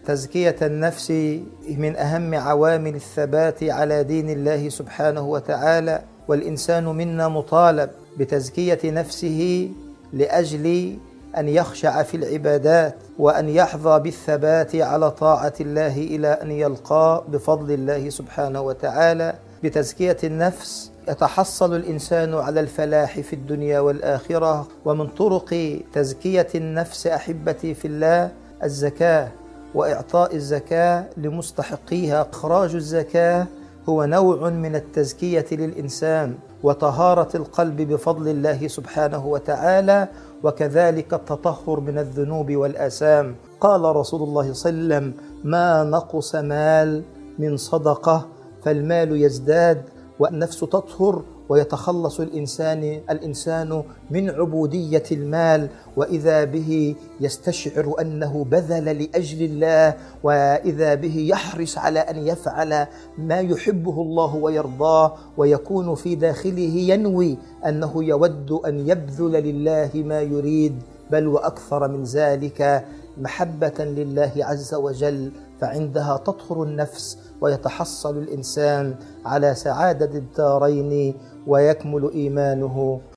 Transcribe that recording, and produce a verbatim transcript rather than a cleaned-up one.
تزكية النفس من أهم عوامل الثبات على دين الله سبحانه وتعالى، والإنسان منا مطالب بتزكية نفسه لأجل أن يخشع في العبادات وأن يحظى بالثبات على طاعة الله إلى أن يلقى بفضل الله سبحانه وتعالى. بتزكية النفس يتحصل الإنسان على الفلاح في الدنيا والآخرة. ومن طرق تزكية النفس أحبتي في الله الزكاة وإعطاء الزكاة لمستحقيها. إخراج الزكاة هو نوع من التزكية للإنسان وطهارة القلب بفضل الله سبحانه وتعالى، وكذلك التطهر من الذنوب والآثام. قال رسول الله صلى الله عليه وسلم: ما نقص مال من صدقة فالمال يزداد والنفس تطهر ويتخلص الإنسان الإنسان من عبودية المال، وإذا به يستشعر أنه بذل لأجل الله، وإذا به يحرص على أن يفعل ما يحبه الله ويرضاه، ويكون في داخله ينوي أنه يود أن يبذل لله ما يريد، بل وأكثر من ذلك محبة لله عز وجل. فعندها تطهر النفس ويتحصل الإنسان على سعادة الدارين ويكمل إيمانه.